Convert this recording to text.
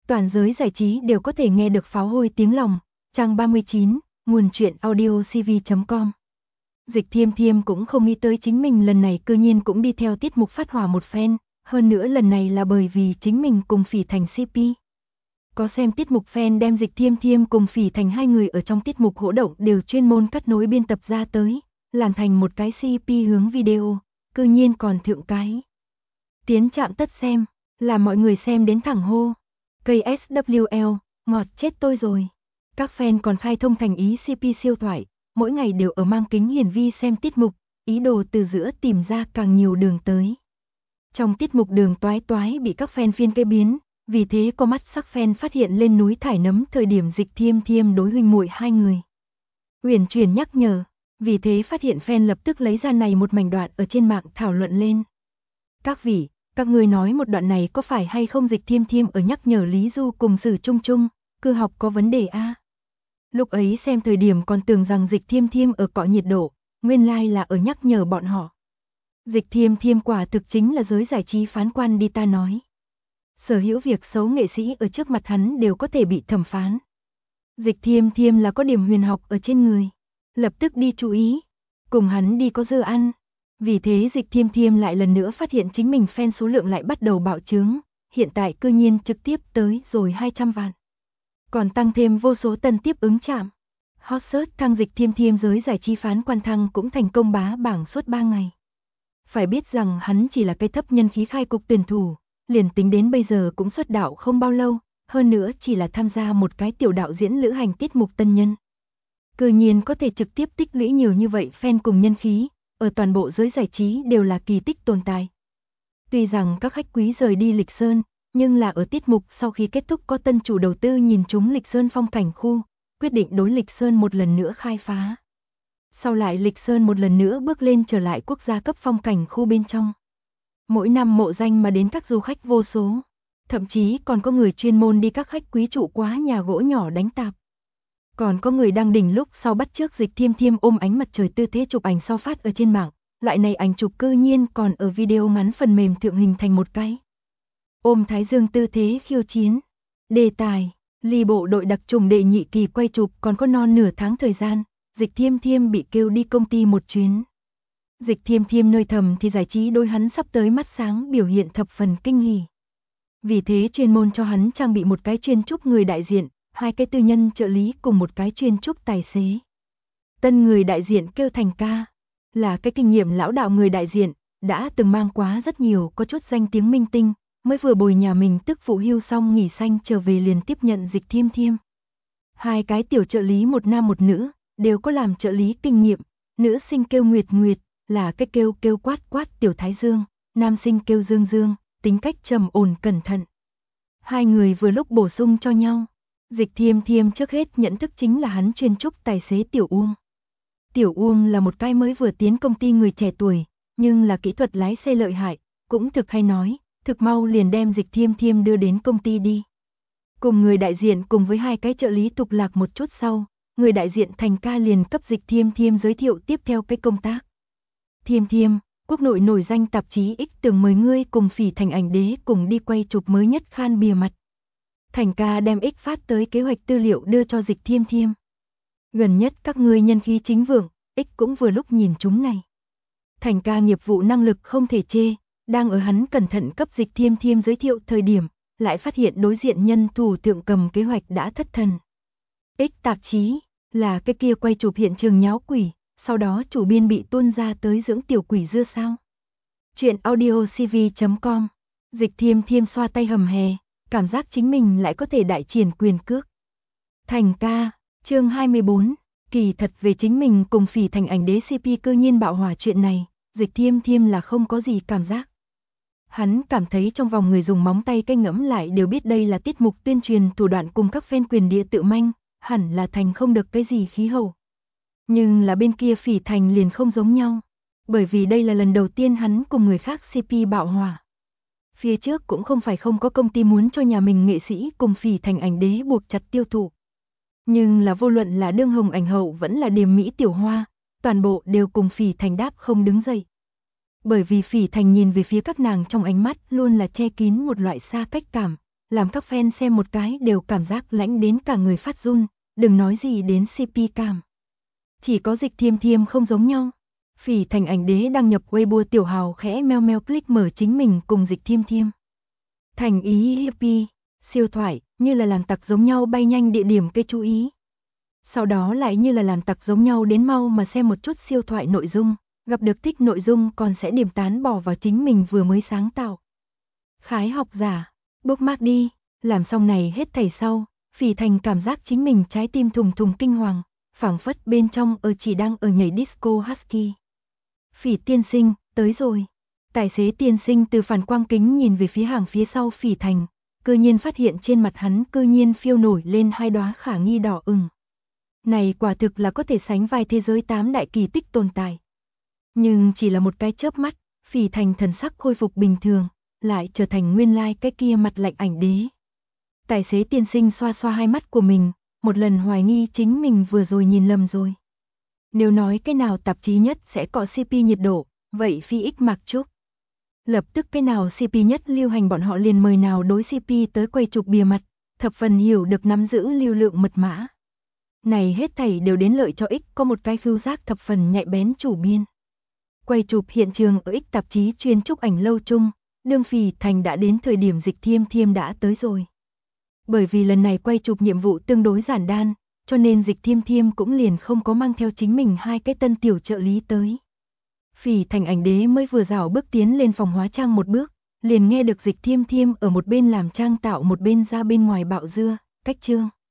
Toàn giới giải trí đều có thể nghe được pháo hôi tiếng lòng. Trang 39, nguồn truyện audiocv.com. Dịch Thiêm Thiêm cũng không nghĩ tới chính mình lần này cư nhiên cũng đi theo tiết mục phát hỏa một phen, hơn nữa lần này là bởi vì chính mình cùng Phỉ Thành CP. Có xem tiết mục fan đem Dịch Thiêm Thiêm cùng Phỉ Thành hai người ở trong tiết mục hỗ động đều chuyên môn cắt nối biên tập ra tới, làm thành một cái CP hướng video, cư nhiên còn thượng cái tiến trạm tất xem, làm mọi người xem đến thẳng hô. Cây SWL, ngọt chết tôi rồi. Các fan còn khai thông thành ý CP siêu thoại, mỗi ngày đều ở mang kính hiển vi xem tiết mục, ý đồ từ giữa tìm ra càng nhiều đường tới. Trong tiết mục đường toái toái bị các fan phiên cây biến, vì thế có mắt sắc fan phát hiện lên núi thải nấm thời điểm Dịch Thiêm Thiêm đối huynh muội hai người. Uyển chuyển nhắc nhở, vì thế phát hiện fan lập tức lấy ra này một mảnh đoạn ở trên mạng thảo luận lên. Các vị, các người nói một đoạn này có phải hay không Dịch Thiêm Thiêm ở nhắc nhở Lý Du cùng Sử Trung Trung, cư học có vấn đề a? Lúc ấy xem thời điểm còn tưởng rằng Dịch Thiêm Thiêm ở cọ nhiệt độ, nguyên lai là ở nhắc nhở bọn họ. Dịch Thiêm Thiêm quả thực chính là giới giải trí phán quan đi ta nói. Sở hữu việc xấu nghệ sĩ ở trước mặt hắn đều có thể bị thẩm phán. Dịch Thiêm Thiêm là có điểm huyền học ở trên người, lập tức đi chú ý, cùng hắn đi có dưa ăn. Vì thế Dịch Thiêm Thiêm lại lần nữa phát hiện chính mình fan số lượng lại bắt đầu bạo trướng, hiện tại cư nhiên trực tiếp tới rồi 200 vạn. Còn tăng thêm vô số tân tiếp ứng chạm. Hot search thăng Dịch Thiêm Thiêm giới giải trí phán quan thăng cũng thành công bá bảng suốt 3 ngày. Phải biết rằng hắn chỉ là cái thấp nhân khí khai cục tuyển thủ, liền tính đến bây giờ cũng xuất đạo không bao lâu, hơn nữa chỉ là tham gia một cái tiểu đạo diễn lữ hành tiết mục tân nhân. Cư nhiên có thể trực tiếp tích lũy nhiều như vậy fan cùng nhân khí, ở toàn bộ giới giải trí đều là kỳ tích tồn tại. Tuy rằng các khách quý rời đi Lịch Sơn, nhưng là ở tiết mục sau khi kết thúc có tân chủ đầu tư nhìn trúng Lịch Sơn phong cảnh khu, quyết định đối Lịch Sơn một lần nữa khai phá. Sau lại Lịch Sơn một lần nữa bước lên trở lại quốc gia cấp phong cảnh khu bên trong. Mỗi năm mộ danh mà đến các du khách vô số, thậm chí còn có người chuyên môn đi các khách quý trụ quá nhà gỗ nhỏ đánh tạp. Còn có người đăng đỉnh lúc sau bắt chước Dịch Thiêm Thiêm ôm ánh mặt trời tư thế chụp ảnh sau phát ở trên mạng, loại này ảnh chụp cư nhiên còn ở video ngắn phần mềm thượng hình thành một cái. Ôm thái dương tư thế khiêu chiến. Đề tài, ly bộ đội đặc trùng đệ nhị kỳ quay chụp còn có non nửa tháng thời gian, Dịch Thiêm Thiêm bị kêu đi công ty một chuyến. Dịch Thiêm Thiêm nơi thầm thì giải trí đối hắn sắp tới mắt sáng biểu hiện thập phần kinh hỉ. Vì thế chuyên môn cho hắn trang bị một cái chuyên trúc người đại diện, hai cái tư nhân trợ lý cùng một cái chuyên trúc tài xế. Tân người đại diện kêu Thành ca, là cái kinh nghiệm lão đạo người đại diện, đã từng mang quá rất nhiều có chút danh tiếng minh tinh, mới vừa bồi nhà mình tức phụ hưu xong nghỉ xanh trở về liền tiếp nhận Dịch Thiêm Thiêm. Hai cái tiểu trợ lý một nam một nữ, đều có làm trợ lý kinh nghiệm, nữ sinh kêu Nguyệt Nguyệt, là cái kêu quát quát tiểu thái dương, nam sinh kêu Dương Dương, tính cách trầm ổn cẩn thận. Hai người vừa lúc bổ sung cho nhau. Dịch Thiêm Thiêm trước hết nhận thức chính là hắn chuyên trúc tài xế Tiểu Uông. Tiểu Uông là một cái mới vừa tiến công ty người trẻ tuổi, nhưng là kỹ thuật lái xe lợi hại, cũng thực hay nói, thực mau liền đem Dịch Thiêm Thiêm đưa đến công ty đi. Cùng người đại diện cùng với hai cái trợ lý tục lạc một chút sau, người đại diện Thành ca liền cấp Dịch Thiêm Thiêm giới thiệu tiếp theo cái công tác. Thiêm Thiêm, quốc nội nổi danh tạp chí X tưởng mời ngươi cùng Phỉ Thành ảnh đế cùng đi quay chụp mới nhất Khan bìa mặt. Thành ca đem X phát tới kế hoạch tư liệu đưa cho Dịch Thiêm Thiêm. Gần nhất các ngươi nhân khí chính vượng, X cũng vừa lúc nhìn chúng này. Thành ca nghiệp vụ năng lực không thể chê, đang ở hắn cẩn thận cấp Dịch Thiêm Thiêm giới thiệu thời điểm, lại phát hiện đối diện nhân thủ thượng cầm kế hoạch đã thất thần. X tạp chí, là cái kia quay chụp hiện trường nháo quỷ, sau đó chủ biên bị tuôn ra tới dưỡng tiểu quỷ dưa sao. Chuyện audiocv.com. Dịch Thiêm Thiêm xoa tay hầm hè, cảm giác chính mình lại có thể đại triển quyền cước. Thành ca, chương 24, kỳ thật về chính mình cùng Phỉ Thành ảnh đế CP cơ nhiên bạo hỏa chuyện này, Dịch Thiêm Thiêm là không có gì cảm giác. Hắn cảm thấy trong vòng người dùng móng tay cái ngẫm lại đều biết đây là tiết mục tuyên truyền thủ đoạn cùng các fan quyền địa tự manh, hẳn là thành không được cái gì khí hậu. Nhưng là bên kia Phỉ Thành liền không giống nhau, bởi vì đây là lần đầu tiên hắn cùng người khác CP bạo hỏa. Phía trước cũng không phải không có công ty muốn cho nhà mình nghệ sĩ cùng Phỉ Thành ảnh đế buộc chặt tiêu thụ. Nhưng là vô luận là đương hồng ảnh hậu vẫn là điềm mỹ tiểu hoa, toàn bộ đều cùng Phỉ Thành đáp không đứng dậy. Bởi vì Phỉ Thành nhìn về phía các nàng trong ánh mắt luôn là che kín một loại xa cách cảm, làm các fan xem một cái đều cảm giác lãnh đến cả người phát run, đừng nói gì đến CP cảm. Chỉ có Dịch Thiêm Thiêm không giống nhau. Phỉ Thành ảnh đế đăng nhập Weibo tiểu hào khẽ meo meo click mở chính mình cùng Dịch Thiêm Thiêm. Thành ý hippie, siêu thoại, như là làm tặc giống nhau bay nhanh địa điểm cây chú ý. Sau đó lại như là làm tặc giống nhau đến mau mà xem một chút siêu thoại nội dung, gặp được thích nội dung còn sẽ điểm tán bỏ vào chính mình vừa mới sáng tạo. Khái học giả, bookmark đi, làm xong này hết thảy sau, Phỉ Thành cảm giác chính mình trái tim thùng thùng kinh hoàng, phảng phất bên trong chỉ đang ở nhảy disco husky. Phỉ tiên sinh, tới rồi. Tài xế tiên sinh từ phản quang kính nhìn về phía hàng phía sau Phỉ Thành, cư nhiên phát hiện trên mặt hắn cư nhiên phiêu nổi lên hai đóa khả nghi đỏ ửng. Này quả thực là có thể sánh vai thế giới 8 đại kỳ tích tồn tại. Nhưng chỉ là một cái chớp mắt, Phỉ Thành thần sắc khôi phục bình thường, lại trở thành nguyên lai cái kia mặt lạnh ảnh đế. Tài xế tiên sinh xoa xoa hai mắt của mình, một lần hoài nghi chính mình vừa rồi nhìn lầm rồi. Nếu nói cái nào tạp chí nhất sẽ có CP nhiệt độ, vậy phi ích Mạc Trúc. Lập tức cái nào CP nhất lưu hành bọn họ liền mời nào đối CP tới quay chụp bìa mặt, thập phần hiểu được nắm giữ lưu lượng mật mã. Này hết thảy đều đến lợi cho ích có một cái khứu giác thập phần nhạy bén chủ biên. Quay chụp hiện trường ở ích tạp chí chuyên chụp ảnh lâu chung, đương Phỉ Thành đã đến thời điểm Dịch Thiêm Thiêm đã tới rồi. Bởi vì lần này quay chụp nhiệm vụ tương đối giản đơn, cho nên Dịch Thiêm Thiêm cũng liền không có mang theo chính mình hai cái tân tiểu trợ lý tới. Phỉ Thành ảnh đế mới vừa rảo bước tiến lên phòng hóa trang một bước, liền nghe được Dịch Thiêm Thiêm ở một bên làm trang tạo một bên ra bên ngoài bạo dưa, cách chương.